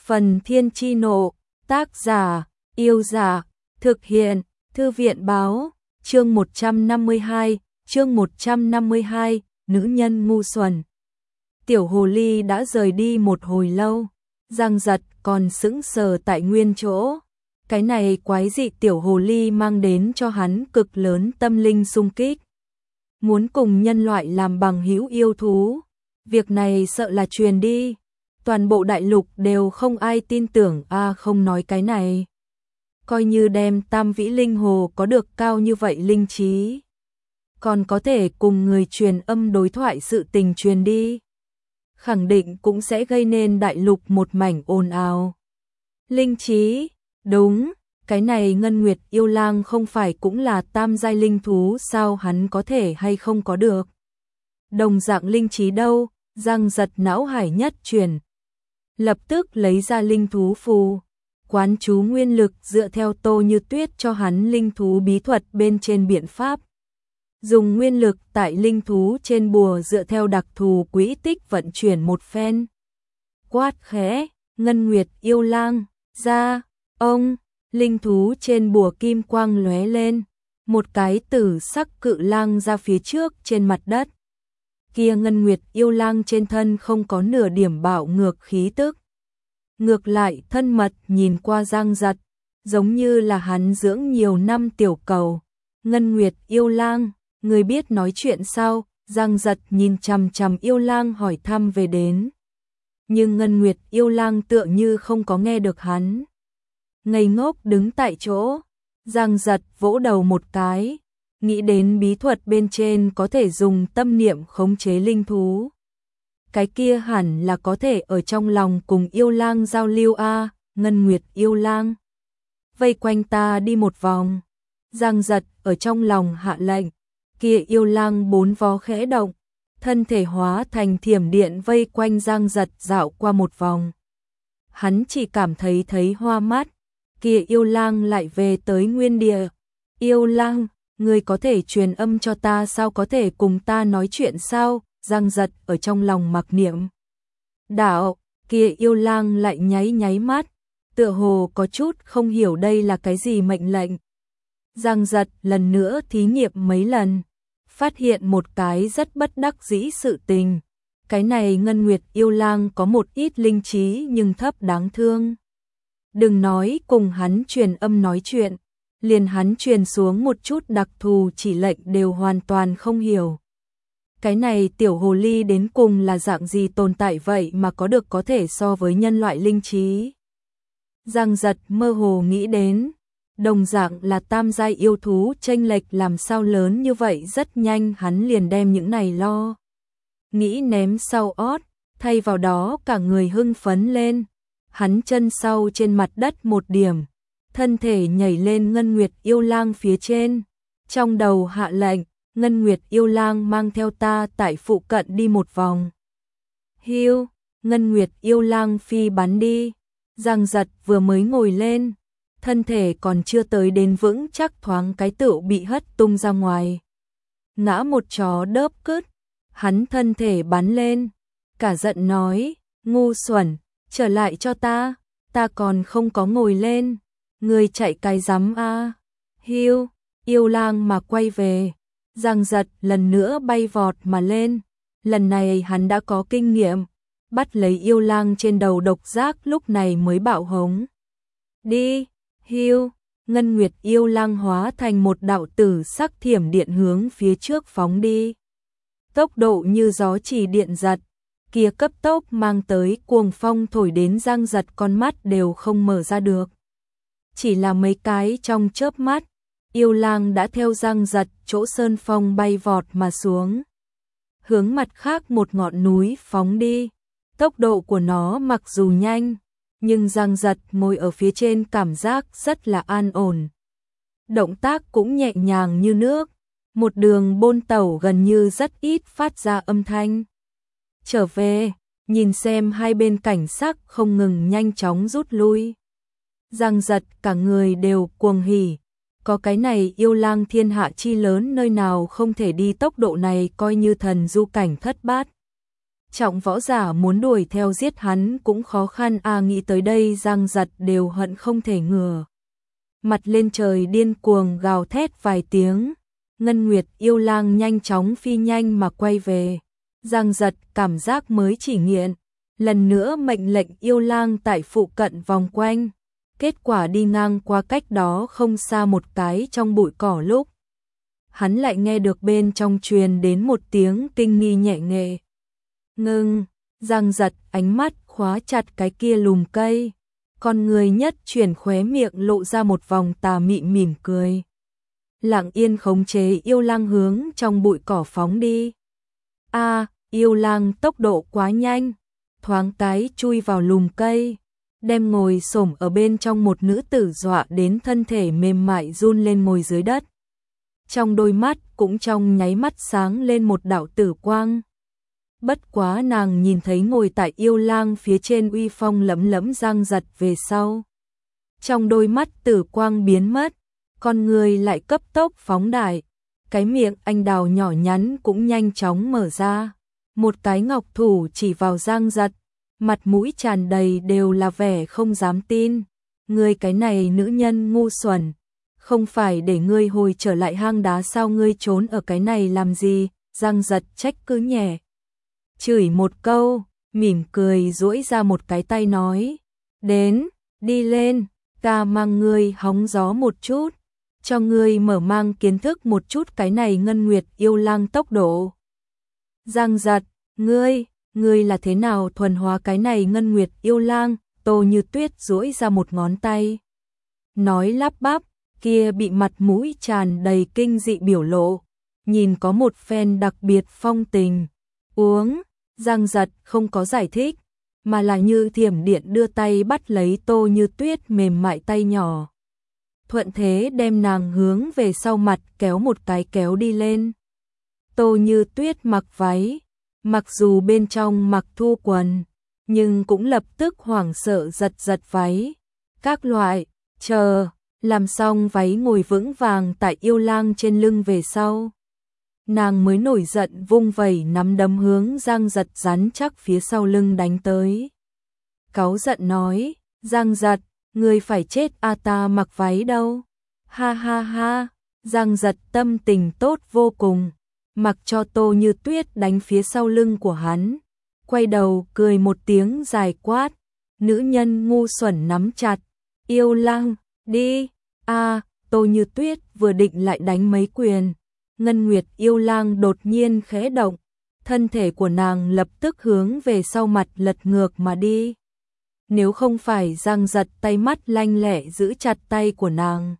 Phần Thiên Chi Nộ, tác giả, Yêu Dạ, thực hiện, Thư viện Báo, chương 152, nữ nhân ngu xuẩn. Tiểu hồ ly đã rời đi một hồi lâu, Giang Giật còn sững sờ tại nguyên chỗ. Cái này quái dị tiểu hồ ly mang đến cho hắn cực lớn tâm linh xung kích. Muốn cùng nhân loại làm bằng hữu yêu thú, việc này sợ là truyền đi. Toàn bộ đại lục đều không ai tin tưởng không nói cái này. Coi như đem Tam Vĩ Linh Hồ có được cao như vậy linh trí, còn có thể cùng người truyền âm đối thoại sự tình truyền đi, khẳng định cũng sẽ gây nên đại lục một mảnh ồn ào. Linh trí, đúng, cái này Ngân Nguyệt yêu lang không phải cũng là tam giai linh thú sao, hắn có thể hay không có được đồng dạng linh trí đâu. Giang Giật não hải nhất chuyển, lập tức lấy ra linh thú phù, quán chú nguyên lực dựa theo Tô Như Tuyết cho hắn linh thú bí thuật bên trên biện pháp. Dùng nguyên lực tại linh thú trên bùa dựa theo đặc thù quỹ tích vận chuyển một phen. Quát khẽ, Ngân Nguyệt yêu lang, ra, ông, linh thú trên bùa kim quang lóe lên, một cái tử sắc cự lang ra phía trước trên mặt đất. Kia Ngân Nguyệt yêu lang trên thân không có nửa điểm bạo ngược khí tức. Ngược lại thân mật nhìn qua Giang Giật, giống như là hắn dưỡng nhiều năm tiểu cầu. Ngân Nguyệt yêu lang, người biết nói chuyện sao? Giang Giật nhìn chằm chằm yêu lang hỏi thăm về đến. Nhưng Ngân Nguyệt yêu lang tựa như không có nghe được hắn. Ngây ngốc đứng tại chỗ, Giang Giật vỗ đầu một cái, nghĩ đến bí thuật bên trên có thể dùng tâm niệm khống chế linh thú. Cái kia hẳn là có thể ở trong lòng cùng yêu lang giao lưu Ngân Nguyệt yêu lang, vây quanh ta đi một vòng. Giang Giật ở trong lòng hạ lệnh, kia yêu lang bốn vó khẽ động, thân thể hóa thành thiểm điện vây quanh Giang Giật dạo qua một vòng. Hắn chỉ cảm thấy hoa mắt, kia yêu lang lại về tới nguyên địa. Yêu lang, người có thể truyền âm cho ta sao, có thể cùng ta nói chuyện sao? Giang Giật ở trong lòng mặc niệm. Đạo, kia yêu lang lại nháy mắt, tựa hồ có chút không hiểu đây là cái gì mệnh lệnh. Giang Giật lần nữa thí nghiệm mấy lần, phát hiện một cái rất bất đắc dĩ sự tình. Cái này Ngân Nguyệt yêu lang có một ít linh trí nhưng thấp đáng thương. Đừng nói cùng hắn truyền âm nói chuyện, liền hắn truyền xuống một chút đặc thù chỉ lệnh đều hoàn toàn không hiểu. Cái này tiểu hồ ly đến cùng là dạng gì tồn tại vậy mà có được có thể so với nhân loại linh trí? Giang Giật mơ hồ nghĩ đến, đồng dạng là tam giai yêu thú chênh lệch làm sao lớn như vậy, rất nhanh hắn liền đem những này lo nghĩ ném sau ót, thay vào đó cả người hưng phấn lên. Hắn chân sau trên mặt đất một điểm, thân thể nhảy lên Ngân Nguyệt yêu lang phía trên, trong đầu hạ lệnh, Ngân Nguyệt yêu lang mang theo ta tại phụ cận đi một vòng. Hiu, Ngân Nguyệt yêu lang phi bắn đi. Giang Giật vừa mới ngồi lên, thân thể còn chưa tới đến vững chắc thoáng cái tựu bị hất tung ra ngoài. Ngã một chó đớp cứt, hắn thân thể bắn lên, cả giận nói, ngu xuẩn, trở lại cho ta còn không có ngồi lên, người chạy cái rắm Hiu, yêu lang mà quay về. Giang Giật lần nữa bay vọt mà lên, lần này hắn đã có kinh nghiệm, bắt lấy yêu lang trên đầu độc giác lúc này mới bạo hống. Đi, Hiu, Ngân Nguyệt yêu lang hóa thành một đạo tử sắc thiểm điện hướng phía trước phóng đi. Tốc độ như gió chỉ điện giật, kia cấp tốc mang tới cuồng phong thổi đến Giang Giật con mắt đều không mở ra được. Chỉ là mấy cái trong chớp mắt, yêu lang đã theo Giang Giật chỗ sơn phong bay vọt mà xuống, hướng mặt khác một ngọn núi phóng đi. Tốc độ của nó mặc dù nhanh, nhưng Giang Giật ngồi ở phía trên cảm giác rất là an ổn. Động tác cũng nhẹ nhàng như nước, một đường bôn tẩu gần như rất ít phát ra âm thanh. Trở về, nhìn xem hai bên cảnh sắc không ngừng nhanh chóng rút lui. Giang Giật cả người đều cuồng hỉ. Có cái này yêu lang thiên hạ chi lớn, nơi nào không thể đi tốc độ này, coi như thần du cảnh thất bát. Trọng võ giả muốn đuổi theo giết hắn cũng khó khăn nghĩ tới đây Giang Giật đều hận không thể ngửa mặt lên trời điên cuồng gào thét vài tiếng. Ngân Nguyệt yêu lang nhanh chóng phi nhanh mà quay về. Giang Giật cảm giác mới chỉ nghiện, lần nữa mệnh lệnh yêu lang tại phụ cận vòng quanh. Kết quả đi ngang qua cách đó không xa một cái trong bụi cỏ lúc hắn lại nghe được bên trong truyền đến một tiếng kinh nghi nhẹ nhẹ. Ngưng, Giang Giật ánh mắt khóa chặt cái kia lùm cây, con người nhất chuyển khóe miệng lộ ra một vòng tà mị mỉm cười. Lặng yên khống chế yêu lang hướng trong bụi cỏ phóng đi. Yêu lang tốc độ quá nhanh, thoáng cái chui vào lùm cây, đem ngồi xổm ở bên trong một nữ tử dọa đến thân thể mềm mại run lên ngồi dưới đất. Trong đôi mắt cũng trong nháy mắt sáng lên một đạo tử quang. Bất quá nàng nhìn thấy ngồi tại yêu lang phía trên uy phong lẫm lẫm Giang Giật về sau. Trong đôi mắt tử quang biến mất, con người lại cấp tốc phóng đại. Cái miệng anh đào nhỏ nhắn cũng nhanh chóng mở ra. Một cái ngọc thủ chỉ vào Giang Giật, mặt mũi tràn đầy đều là vẻ không dám tin. Ngươi cái này nữ nhân ngu xuẩn, không phải để ngươi hồi trở lại hang đá sao, ngươi trốn ở cái này làm gì? Giang Giật trách cứ nhẹ chửi một câu, mỉm cười duỗi ra một cái tay nói, đến, đi lên, ta mang ngươi hóng gió một chút, cho ngươi mở mang kiến thức một chút cái này Ngân Nguyệt yêu lang tốc độ. Giang Giật, ngươi là thế nào thuần hóa cái này Ngân Nguyệt yêu lang? Tô Như Tuyết duỗi ra một ngón tay, nói lắp bắp, kia bị mặt mũi tràn đầy kinh dị biểu lộ, nhìn có một phen đặc biệt phong tình. Uống, Giang Giật không có giải thích, mà là như thiểm điện đưa tay bắt lấy Tô Như Tuyết mềm mại tay nhỏ. Thuận thế đem nàng hướng về sau mặt kéo một cái kéo đi lên. Tô Như Tuyết mặc váy, mặc dù bên trong mặc thu quần, nhưng cũng lập tức hoảng sợ giật giật váy. Các loại, làm xong váy ngồi vững vàng tại yêu lang trên lưng về sau. Nàng mới nổi giận vung vẩy nắm đấm hướng Giang Giật rắn chắc phía sau lưng đánh tới. Cáu giận nói, Giang Giật, ngươi phải chết ta mặc váy đâu. Ha ha ha, Giang Giật tâm tình tốt vô cùng, mặc cho Tô Như Tuyết đánh phía sau lưng của hắn. Quay đầu cười một tiếng dài quát, nữ nhân ngu xuẩn nắm chặt, yêu lang, đi. Tô Như Tuyết vừa định lại đánh mấy quyền, Ngân Nguyệt yêu lang đột nhiên khẽ động, thân thể của nàng lập tức hướng về sau mặt lật ngược mà đi. Nếu không phải Giang Giật tay mắt lanh lẹ giữ chặt tay của nàng,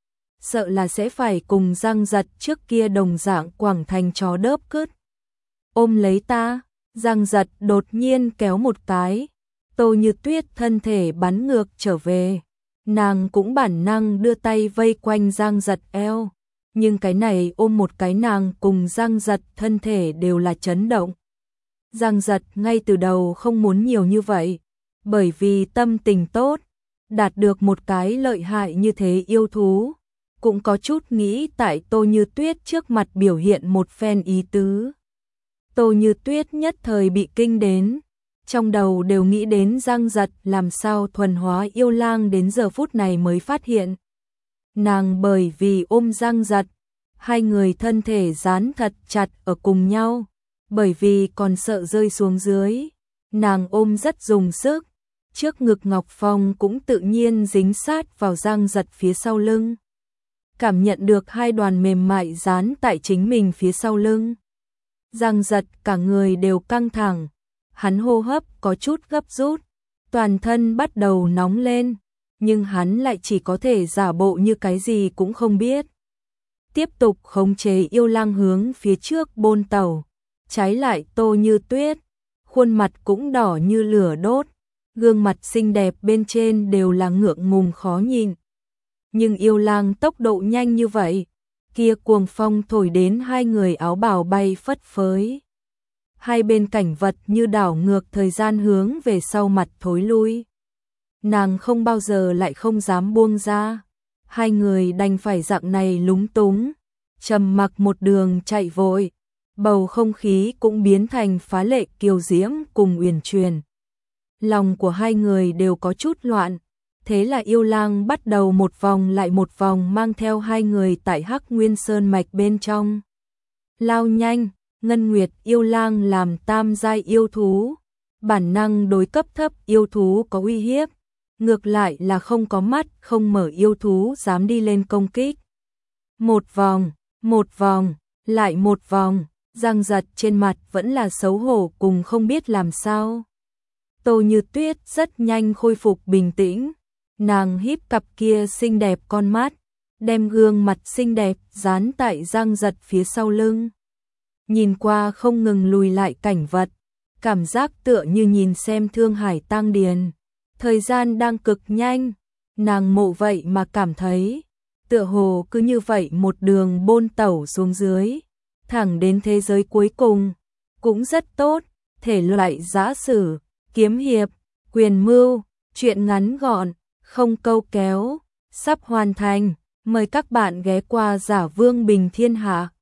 sợ là sẽ phải cùng Giang Giật trước kia đồng dạng quẳng thành chó đớp cứt. Ôm lấy ta, Giang Giật đột nhiên kéo một cái, Tô Như Tuyết thân thể bắn ngược trở về. Nàng cũng bản năng đưa tay vây quanh Giang Giật eo, nhưng cái này ôm một cái nàng cùng Giang Giật thân thể đều là chấn động. Giang Giật ngay từ đầu không muốn nhiều như vậy, bởi vì tâm tình tốt, đạt được một cái lợi hại như thế yêu thú, cũng có chút nghĩ tại Tô Như Tuyết trước mặt biểu hiện một phen ý tứ. Tô Như Tuyết nhất thời bị kinh đến, trong đầu đều nghĩ đến Giang Giật làm sao thuần hóa yêu lang đến giờ phút này mới phát hiện. Nàng bởi vì ôm Giang Giật, hai người thân thể dán thật chặt ở cùng nhau, bởi vì còn sợ rơi xuống dưới, nàng ôm rất dùng sức, trước ngực Ngọc Phong cũng tự nhiên dính sát vào Giang Giật phía sau lưng. Cảm nhận được hai đoàn mềm mại dán tại chính mình phía sau lưng, Giang Giật cả người đều căng thẳng, hắn hô hấp có chút gấp rút, toàn thân bắt đầu nóng lên, nhưng hắn lại chỉ có thể giả bộ như cái gì cũng không biết. Tiếp tục khống chế yêu lang hướng phía trước bôn tàu, trái lại Tô Như Tuyết, khuôn mặt cũng đỏ như lửa đốt, gương mặt xinh đẹp bên trên đều là ngượng ngùng khó nhìn. Nhưng yêu lang tốc độ nhanh như vậy, kia cuồng phong thổi đến hai người áo bào bay phất phới. Hai bên cảnh vật như đảo ngược thời gian hướng về sau mặt thối lui. Nàng không bao giờ lại không dám buông ra. Hai người đành phải dạng này lúng túng, trầm mặc một đường chạy vội. bầu không khí cũng biến thành phá lệ kiều diễm cùng uyển chuyển. Lòng của hai người đều có chút loạn, thế là yêu lang bắt đầu một vòng lại một vòng mang theo hai người tại Hắc Nguyên Sơn mạch bên trong. Lao nhanh, Ngân Nguyệt yêu lang làm tam giai yêu thú, bản năng đối cấp thấp yêu thú có uy hiếp, ngược lại là không có mắt không mở yêu thú dám đi lên công kích. Một vòng, lại một vòng, Giang Giật trên mặt vẫn là xấu hổ cùng không biết làm sao. Tô Như Tuyết rất nhanh khôi phục bình tĩnh, nàng híp cặp kia xinh đẹp con mắt, đem gương mặt xinh đẹp dán tại Giang Giật phía sau lưng. Nhìn qua không ngừng lùi lại cảnh vật, cảm giác tựa như nhìn xem Thương Hải Tang Điền. Thời gian đang cực nhanh, nàng mộ vậy mà cảm thấy, tựa hồ cứ như vậy một đường bôn tẩu xuống dưới, thẳng đến thế giới cuối cùng, cũng rất tốt, thể loại giã sử, kiếm hiệp, quyền mưu, truyện ngắn gọn, không câu kéo, sắp hoàn thành, mời các bạn ghé qua Giả Vương Bình Thiên Hạ.